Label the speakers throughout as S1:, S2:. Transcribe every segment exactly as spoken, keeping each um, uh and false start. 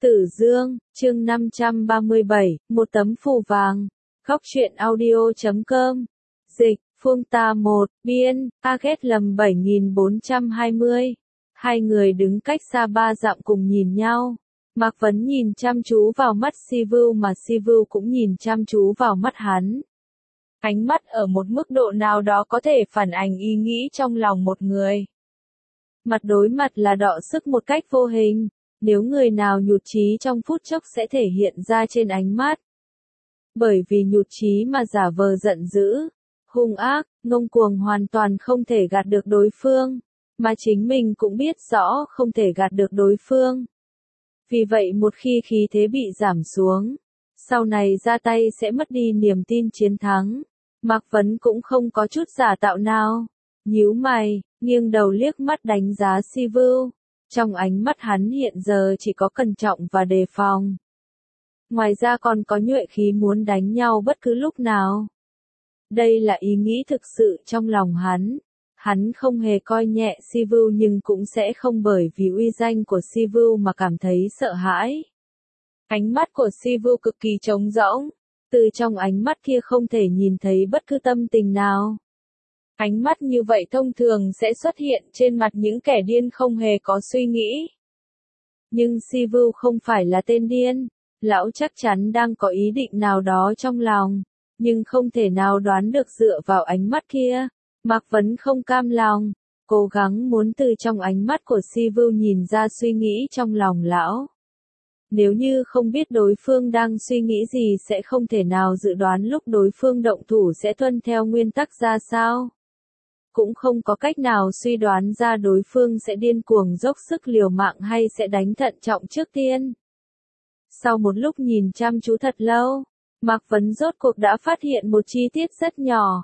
S1: Tử Dương, chương năm trăm ba mươi bảy, một tấm phù vàng. Góc truyện audio chấm com. Dịch, Phương Ta một, biên, a ghét lầm bảy nghìn bốn trăm hai mươi. Hai người đứng cách xa ba dặm cùng nhìn nhau. Mạc Vấn nhìn chăm chú vào mắt Si Vưu mà Si Vưu cũng nhìn chăm chú vào mắt hắn. Ánh mắt ở một mức độ nào đó có thể phản ánh ý nghĩ trong lòng một người. Mặt đối mặt là đọ sức một cách vô hình. Nếu người nào nhụt chí trong phút chốc sẽ thể hiện ra trên ánh mắt. Bởi vì nhụt chí mà giả vờ giận dữ, hung ác, ngông cuồng hoàn toàn không thể gạt được đối phương, mà chính mình cũng biết rõ không thể gạt được đối phương. Vì vậy một khi khí thế bị giảm xuống, sau này ra tay sẽ mất đi niềm tin chiến thắng. Mạc Vấn cũng không có chút giả tạo nào, nhíu mày, nghiêng đầu liếc mắt đánh giá Si Vưu. Trong ánh mắt hắn hiện giờ chỉ có cẩn trọng và đề phòng. Ngoài ra còn có nhuệ khí muốn đánh nhau bất cứ lúc nào. Đây là ý nghĩ thực sự trong lòng hắn. Hắn không hề coi nhẹ Si Vưu nhưng cũng sẽ không bởi vì uy danh của Si Vưu mà cảm thấy sợ hãi. Ánh mắt của Si Vưu cực kỳ trống rỗng. Từ trong ánh mắt kia không thể nhìn thấy bất cứ tâm tình nào. Ánh mắt như vậy thông thường sẽ xuất hiện trên mặt những kẻ điên không hề có suy nghĩ. Nhưng Si Vưu không phải là tên điên, lão chắc chắn đang có ý định nào đó trong lòng, nhưng không thể nào đoán được dựa vào ánh mắt kia. Mạc Vấn không cam lòng, cố gắng muốn từ trong ánh mắt của Si Vưu nhìn ra suy nghĩ trong lòng lão. Nếu như không biết đối phương đang suy nghĩ gì sẽ không thể nào dự đoán lúc đối phương động thủ sẽ tuân theo nguyên tắc ra sao. Cũng không có cách nào suy đoán ra đối phương sẽ điên cuồng dốc sức liều mạng hay sẽ đánh thận trọng trước tiên. Sau một lúc nhìn chăm chú thật lâu, Mạc Vấn rốt cuộc đã phát hiện một chi tiết rất nhỏ.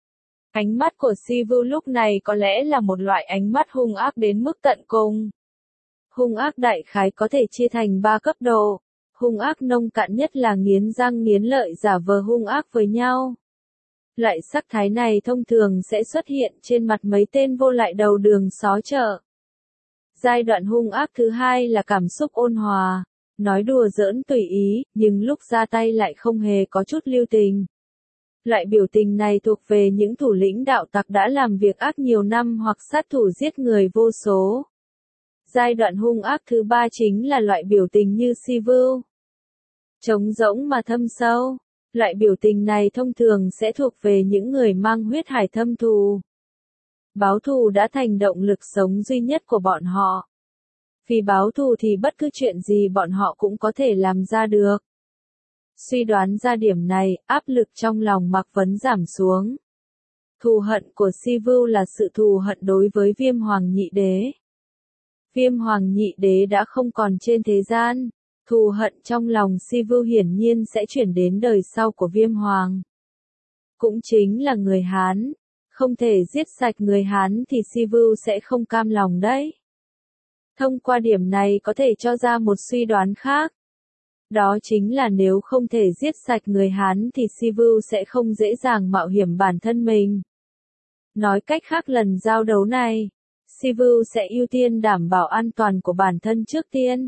S1: Ánh mắt của Si Vưu lúc này có lẽ là một loại ánh mắt hung ác đến mức tận cùng. Hung ác đại khái có thể chia thành ba cấp độ. Hung ác nông cạn nhất là nghiến răng nghiến lợi giả vờ hung ác với nhau. Loại sắc thái này thông thường sẽ xuất hiện trên mặt mấy tên vô lại đầu đường xó chợ. Giai đoạn hung ác thứ hai là cảm xúc ôn hòa, nói đùa giỡn tùy ý, nhưng lúc ra tay lại không hề có chút lưu tình. Loại biểu tình này thuộc về những thủ lĩnh đạo tặc đã làm việc ác nhiều năm hoặc sát thủ giết người vô số. Giai đoạn hung ác thứ ba chính là loại biểu tình như Si Vưu. Trống rỗng mà thâm sâu. Loại biểu tình này thông thường sẽ thuộc về những người mang huyết hải thâm thù. Báo thù đã thành động lực sống duy nhất của bọn họ. Vì báo thù thì bất cứ chuyện gì bọn họ cũng có thể làm ra được. Suy đoán ra điểm này, áp lực trong lòng Mạc Vấn giảm xuống. Thù hận của Si Vưu là sự thù hận đối với Viêm Hoàng Nhị Đế. Viêm Hoàng Nhị Đế đã không còn trên thế gian. Thù hận trong lòng Si Vưu hiển nhiên sẽ chuyển đến đời sau của Viêm Hoàng. Cũng chính là người Hán. Không thể giết sạch người Hán thì Si Vưu sẽ không cam lòng đấy. Thông qua điểm này có thể cho ra một suy đoán khác. Đó chính là nếu không thể giết sạch người Hán thì Si Vưu sẽ không dễ dàng mạo hiểm bản thân mình. Nói cách khác lần giao đấu này, Si Vưu sẽ ưu tiên đảm bảo an toàn của bản thân trước tiên.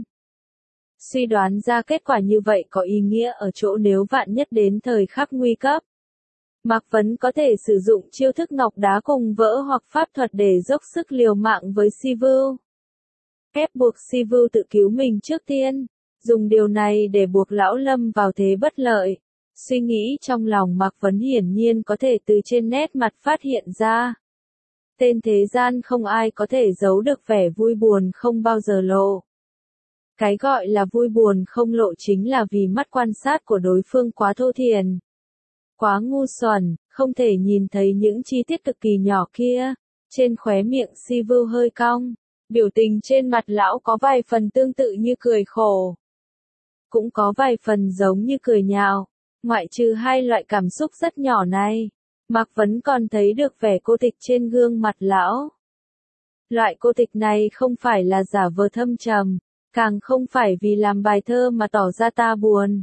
S1: Suy đoán ra kết quả như vậy có ý nghĩa ở chỗ nếu vạn nhất đến thời khắc nguy cấp. Mạc Vấn có thể sử dụng chiêu thức ngọc đá cùng vỡ hoặc pháp thuật để dốc sức liều mạng với Si Vưu. Ép buộc Si Vưu tự cứu mình trước tiên, dùng điều này để buộc lão lâm vào thế bất lợi. Suy nghĩ trong lòng Mạc Vấn hiển nhiên có thể từ trên nét mặt phát hiện ra. Tên thế gian không ai có thể giấu được vẻ vui buồn không bao giờ lộ. Cái gọi là vui buồn không lộ chính là vì mắt quan sát của đối phương quá thô thiển. Quá ngu xuẩn, không thể nhìn thấy những chi tiết cực kỳ nhỏ kia. Trên khóe miệng Si Vưu hơi cong. Biểu tình trên mặt lão có vài phần tương tự như cười khổ. Cũng có vài phần giống như cười nhạo. Ngoại trừ hai loại cảm xúc rất nhỏ này, Mạc Vấn còn thấy được vẻ cô tịch trên gương mặt lão. Loại cô tịch này không phải là giả vờ thâm trầm. Càng không phải vì làm bài thơ mà tỏ ra ta buồn.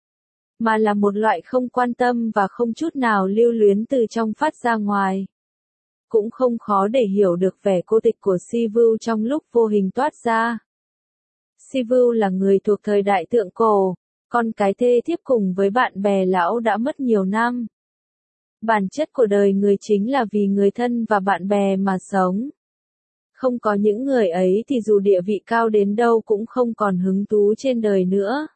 S1: Mà là một loại không quan tâm và không chút nào lưu luyến từ trong phát ra ngoài. Cũng không khó để hiểu được vẻ cô tịch của Si Vưu trong lúc vô hình toát ra. Sivu là người thuộc thời đại thượng cổ, con cái thê thiếp cùng với bạn bè lão đã mất nhiều năm. Bản chất của đời người chính là vì người thân và bạn bè mà sống. Không có những người ấy thì dù địa vị cao đến đâu cũng không còn hứng thú trên đời nữa.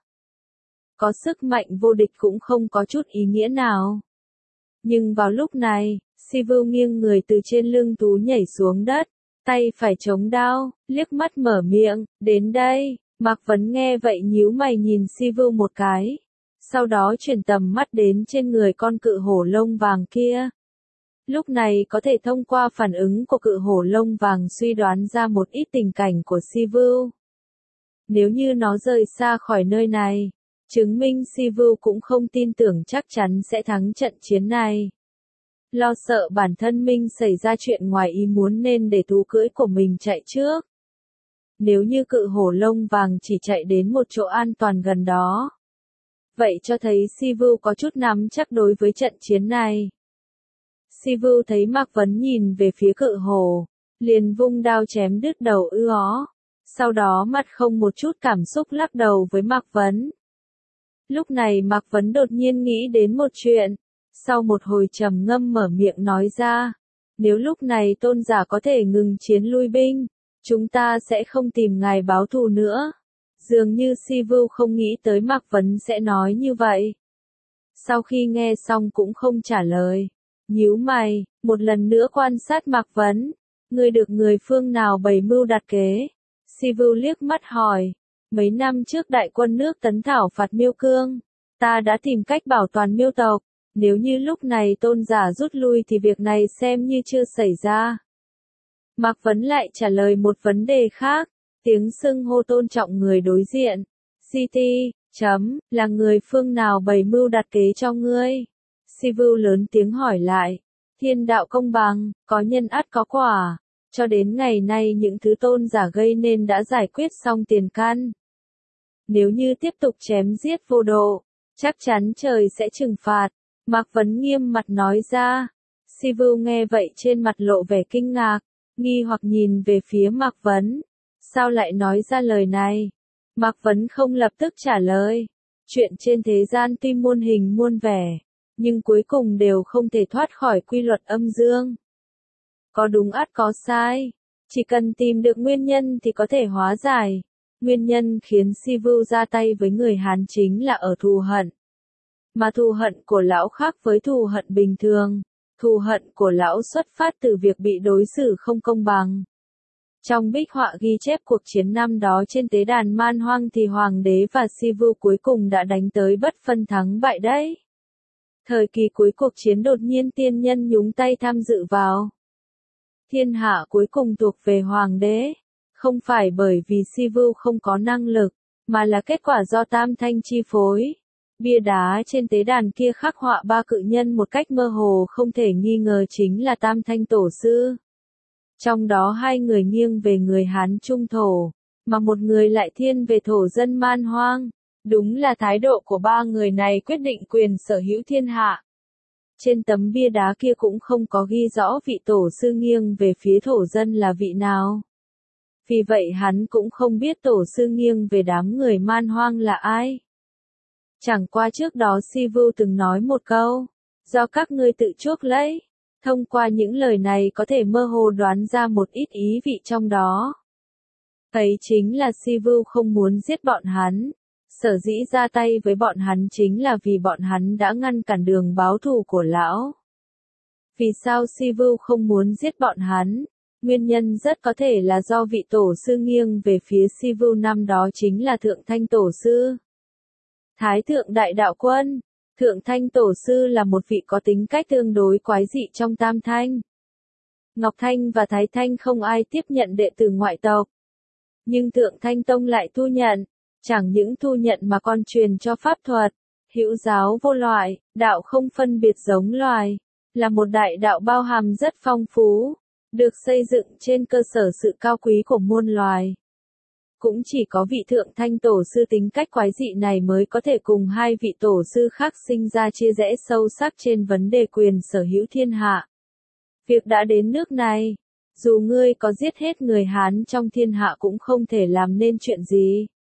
S1: Có sức mạnh vô địch cũng không có chút ý nghĩa nào. Nhưng vào lúc này, Sivu nghiêng người từ trên lưng thú nhảy xuống đất, tay phải chống đao, liếc mắt mở miệng, đến đây. Mạc Vấn nghe vậy nhíu mày nhìn Sivu một cái, sau đó chuyển tầm mắt đến trên người con cự hổ lông vàng kia. Lúc này có thể thông qua phản ứng của cự hổ lông vàng suy đoán ra một ít tình cảnh của Sivu. Nếu như nó rời xa khỏi nơi này, chứng minh Sivu cũng không tin tưởng chắc chắn sẽ thắng trận chiến này. Lo sợ bản thân mình xảy ra chuyện ngoài ý muốn nên để thú cưỡi của mình chạy trước. Nếu như cự hổ lông vàng chỉ chạy đến một chỗ an toàn gần đó, vậy cho thấy Sivu có chút nắm chắc đối với trận chiến này. Sivu thấy Mạc Vấn nhìn về phía cự hổ, liền vung đao chém đứt đầu ư ó, sau đó mặt không một chút cảm xúc lắc đầu với Mạc Vấn. Lúc này Mạc Vấn đột nhiên nghĩ đến một chuyện, sau một hồi trầm ngâm mở miệng nói ra, nếu lúc này tôn giả có thể ngừng chiến lui binh, chúng ta sẽ không tìm ngài báo thù nữa. Dường như Sivu không nghĩ tới Mạc Vấn sẽ nói như vậy. Sau khi nghe xong cũng không trả lời. Nhíu mày, một lần nữa quan sát Mạc Vấn. Ngươi được người phương nào bày mưu đặt kế? Sivu liếc mắt hỏi. Mấy năm trước đại quân nước Tấn thảo phạt Miêu Cương, ta đã tìm cách bảo toàn Miêu tộc. Nếu như lúc này tôn giả rút lui thì việc này xem như chưa xảy ra. Mạc Vấn lại trả lời một vấn đề khác, tiếng xưng hô tôn trọng người đối diện. xê tê, chấm, là người phương nào bày mưu đặt kế cho ngươi? Sivu lớn tiếng hỏi lại. Thiên đạo công bằng, có nhân ắt có quả. Cho đến ngày nay những thứ tôn giả gây nên đã giải quyết xong tiền căn. Nếu như tiếp tục chém giết vô độ, chắc chắn trời sẽ trừng phạt. Mạc Vấn nghiêm mặt nói ra. Sivu nghe vậy trên mặt lộ vẻ kinh ngạc, nghi hoặc nhìn về phía Mạc Vấn. Sao lại nói ra lời này? Mạc Vấn không lập tức trả lời. Chuyện trên thế gian tuy muôn hình muôn vẻ, nhưng cuối cùng đều không thể thoát khỏi quy luật âm dương. Có đúng ắt có sai. Chỉ cần tìm được nguyên nhân thì có thể hóa giải. Nguyên nhân khiến Sivu ra tay với người Hán chính là ở thù hận. Mà thù hận của lão khác với thù hận bình thường. Thù hận của lão xuất phát từ việc bị đối xử không công bằng. Trong bích họa ghi chép cuộc chiến năm đó trên tế đàn Man Hoang thì Hoàng đế và Sivu cuối cùng đã đánh tới bất phân thắng bại đấy. Thời kỳ cuối cuộc chiến đột nhiên tiên nhân nhúng tay tham dự vào. Thiên hạ cuối cùng thuộc về Hoàng đế. Không phải bởi vì Sivu không có năng lực, mà là kết quả do tam thanh chi phối. Bia đá trên tế đàn kia khắc họa ba cự nhân một cách mơ hồ không thể nghi ngờ chính là tam thanh tổ sư. Trong đó hai người nghiêng về người Hán Trung Thổ, mà một người lại thiên về thổ dân Man Hoang. Đúng là thái độ của ba người này quyết định quyền sở hữu thiên hạ. Trên tấm bia đá kia cũng không có ghi rõ vị tổ sư nghiêng về phía thổ dân là vị nào. Vì vậy hắn cũng không biết tổ sư nghiêng về đám người Man Hoang là ai. Chẳng qua trước đó Sivu từng nói một câu, do các ngươi tự chuốc lấy. Thông qua những lời này có thể mơ hồ đoán ra một ít ý vị trong đó. Ấy chính là Sivu không muốn giết bọn hắn. Sở dĩ ra tay với bọn hắn chính là vì bọn hắn đã ngăn cản đường báo thù của lão. Vì sao Sivu không muốn giết bọn hắn? Nguyên nhân rất có thể là do vị tổ sư nghiêng về phía Sivu năm đó chính là Thượng Thanh Tổ Sư. Thái Thượng Đại Đạo Quân. Thượng Thanh Tổ Sư là một vị có tính cách tương đối quái dị trong Tam Thanh. Ngọc Thanh và Thái Thanh không ai tiếp nhận đệ tử ngoại tộc. Nhưng Thượng Thanh Tông lại thu nhận. Chẳng những thu nhận mà còn truyền cho pháp thuật. Hữu giáo vô loại, đạo không phân biệt giống loài. Là một đại đạo bao hàm rất phong phú. Được xây dựng trên cơ sở sự cao quý của muôn loài. Cũng chỉ có vị Thượng Thanh Tổ Sư tính cách quái dị này mới có thể cùng hai vị tổ sư khác sinh ra chia rẽ sâu sắc trên vấn đề quyền sở hữu thiên hạ. Việc đã đến nước này, dù ngươi có giết hết người Hán trong thiên hạ cũng không thể làm nên chuyện gì.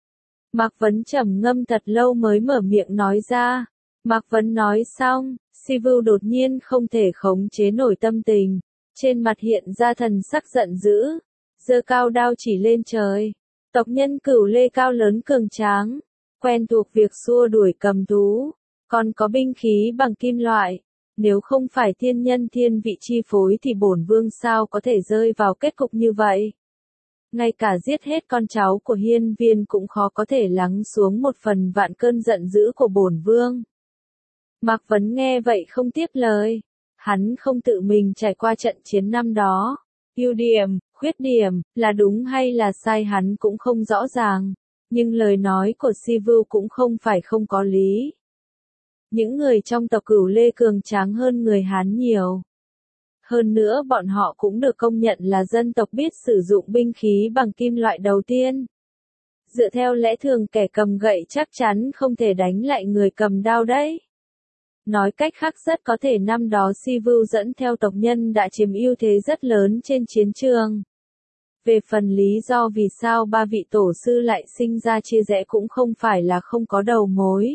S1: Mạc Vấn trầm ngâm thật lâu mới mở miệng nói ra. Mạc Vấn nói xong, Sivu đột nhiên không thể khống chế nổi tâm tình, trên mặt hiện ra thần sắc giận dữ, giơ cao đao chỉ lên trời. Tộc nhân Cửu Lê cao lớn cường tráng, quen thuộc việc xua đuổi cầm thú, còn có binh khí bằng kim loại. Nếu không phải thiên nhân thiên vị chi phối thì bổn vương sao có thể rơi vào kết cục như vậy. Ngay cả giết hết con cháu của hiên viên cũng khó có thể lắng xuống một phần vạn cơn giận dữ của bổn vương. Mạc Vấn nghe vậy không tiếp lời. Hắn không tự mình trải qua trận chiến năm đó. Ưu điểm, khuyết điểm, là đúng hay là sai hắn cũng không rõ ràng. Nhưng lời nói của Sivu cũng không phải không có lý. Những người trong tộc Cửu Lê cường tráng hơn người Hán nhiều. Hơn nữa bọn họ cũng được công nhận là dân tộc biết sử dụng binh khí bằng kim loại đầu tiên. Dựa theo lẽ thường kẻ cầm gậy chắc chắn không thể đánh lại người cầm đao đấy. Nói cách khác rất có thể năm đó Sivu dẫn theo tộc nhân đã chiếm ưu thế rất lớn trên chiến trường. Về phần lý do vì sao ba vị tổ sư lại sinh ra chia rẽ cũng không phải là không có đầu mối.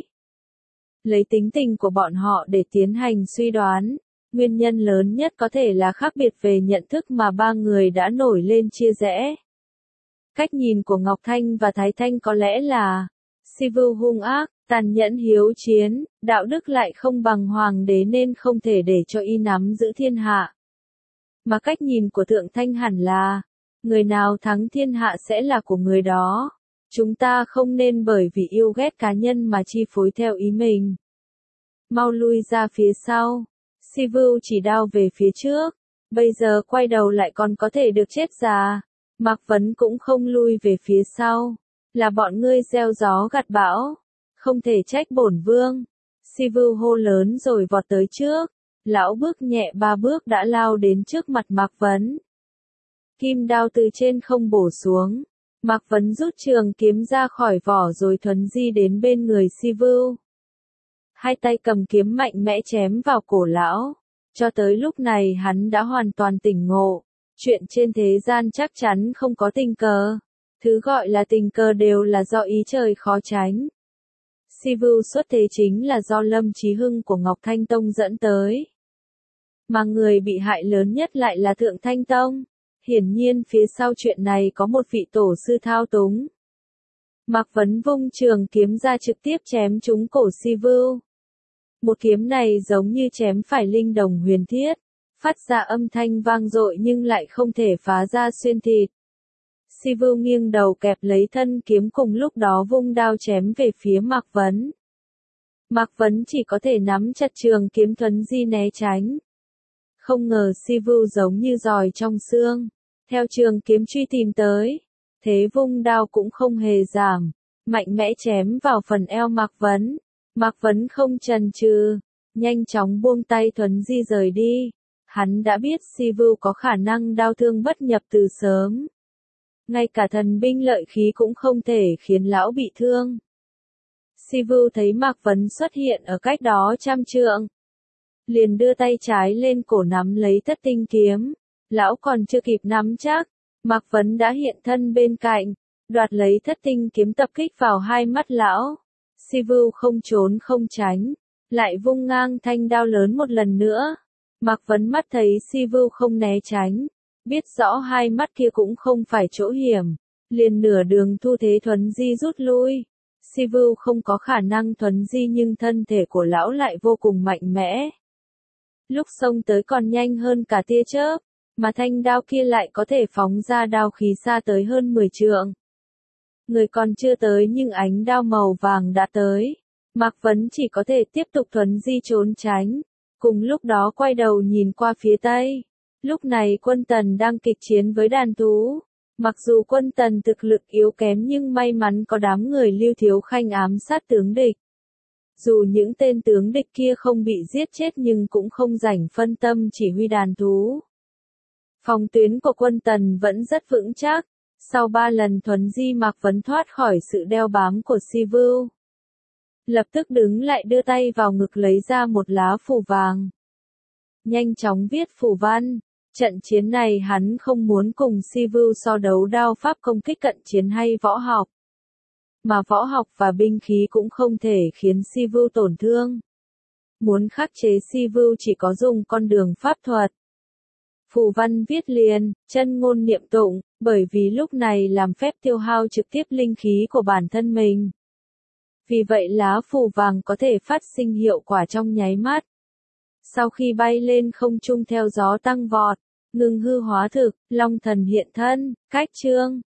S1: Lấy tính tình của bọn họ để tiến hành suy đoán, nguyên nhân lớn nhất có thể là khác biệt về nhận thức mà ba người đã nổi lên chia rẽ. Cách nhìn của Ngọc Thanh và Thái Thanh có lẽ là Sivu hung ác, tàn nhẫn hiếu chiến, đạo đức lại không bằng hoàng đế nên không thể để cho y nắm giữ thiên hạ. Mà cách nhìn của Thượng Thanh hẳn là, người nào thắng thiên hạ sẽ là của người đó. Chúng ta không nên bởi vì yêu ghét cá nhân mà chi phối theo ý mình. Mau lui ra phía sau. Sivu chỉ đao về phía trước. Bây giờ quay đầu lại còn có thể được chết già. Mạc Vấn cũng không lui về phía sau. Là bọn ngươi gieo gió gặt bão. Không thể trách bổn vương. Sivu hô lớn rồi vọt tới trước. Lão bước nhẹ ba bước đã lao đến trước mặt Mạc Vấn. Kim đao từ trên không bổ xuống. Mạc Vấn rút trường kiếm ra khỏi vỏ rồi thuấn di đến bên người Sivu. Hai tay cầm kiếm mạnh mẽ chém vào cổ lão. Cho tới lúc này hắn đã hoàn toàn tỉnh ngộ. Chuyện trên thế gian chắc chắn không có tình cờ. Thứ gọi là tình cờ đều là do ý trời khó tránh. Sivu xuất thế chính là do Lâm Chí Hưng của Ngọc Thanh Tông dẫn tới. Mà người bị hại lớn nhất lại là Thượng Thanh Tông. Hiển nhiên phía sau chuyện này có một vị tổ sư thao túng. Mạc Vấn vung trường kiếm ra trực tiếp chém trúng cổ Sivu. Một kiếm này giống như chém phải linh đồng huyền thiết, phát ra âm thanh vang dội nhưng lại không thể phá ra xuyên thịt. Sivu nghiêng đầu kẹp lấy thân kiếm cùng lúc đó vung đao chém về phía Mạc Vấn. Mạc Vấn chỉ có thể nắm chặt trường kiếm thuấn di né tránh. Không ngờ Sivu giống như giòi trong xương. Theo trường kiếm truy tìm tới, thế vung đao cũng không hề giảm, mạnh mẽ chém vào phần eo Mạc Vấn. Mạc Vấn không chần chừ, nhanh chóng buông tay thuấn di rời đi. Hắn đã biết Sivu có khả năng đao thương bất nhập từ sớm. Ngay cả thần binh lợi khí cũng không thể khiến lão bị thương. Sivu thấy Mạc Vấn xuất hiện ở cách đó trăm trượng. Liền đưa tay trái lên cổ nắm lấy thất tinh kiếm. Lão còn chưa kịp nắm chắc, Mạc Vấn đã hiện thân bên cạnh, đoạt lấy thất tinh kiếm tập kích vào hai mắt lão. Sivu không trốn không tránh, lại vung ngang thanh đao lớn một lần nữa. Mạc Vấn mắt thấy Sivu không né tránh, biết rõ hai mắt kia cũng không phải chỗ hiểm, liền nửa đường thu thế thuấn di rút lui. Sivu không có khả năng thuấn di nhưng thân thể của lão lại vô cùng mạnh mẽ. Lúc xông tới còn nhanh hơn cả tia chớp. Mà thanh đao kia lại có thể phóng ra đao khí xa tới hơn mười trượng. Người còn chưa tới nhưng ánh đao màu vàng đã tới. Mạc Vấn chỉ có thể tiếp tục thuấn di trốn tránh. Cùng lúc đó quay đầu nhìn qua phía tây. Lúc này quân Tần đang kịch chiến với đàn thú. Mặc dù quân Tần thực lực yếu kém nhưng may mắn có đám người Lưu Thiếu Khanh ám sát tướng địch. Dù những tên tướng địch kia không bị giết chết nhưng cũng không rảnh phân tâm chỉ huy đàn thú. Phòng tuyến của quân Tần vẫn rất vững chắc. Sau ba lần thuấn di Mạc Vấn thoát khỏi sự đeo bám của Sivu. Lập tức đứng lại đưa tay vào ngực lấy ra một lá phù vàng. Nhanh chóng viết phù văn. Trận chiến này hắn không muốn cùng Sivu so đấu đao pháp công kích cận chiến hay võ học. mà võ học và binh khí cũng không thể khiến si vưu tổn thương. Muốn khắc chế si vưu chỉ có dùng con đường pháp thuật. Phù văn viết liền, chân ngôn niệm tụng, bởi vì lúc này làm phép tiêu hao trực tiếp linh khí của bản thân mình. Vì vậy lá phù vàng có thể phát sinh hiệu quả trong nháy mắt. Sau khi bay lên không trung theo gió tăng vọt, ngừng hư hóa thực, long thần hiện thân, cách chương.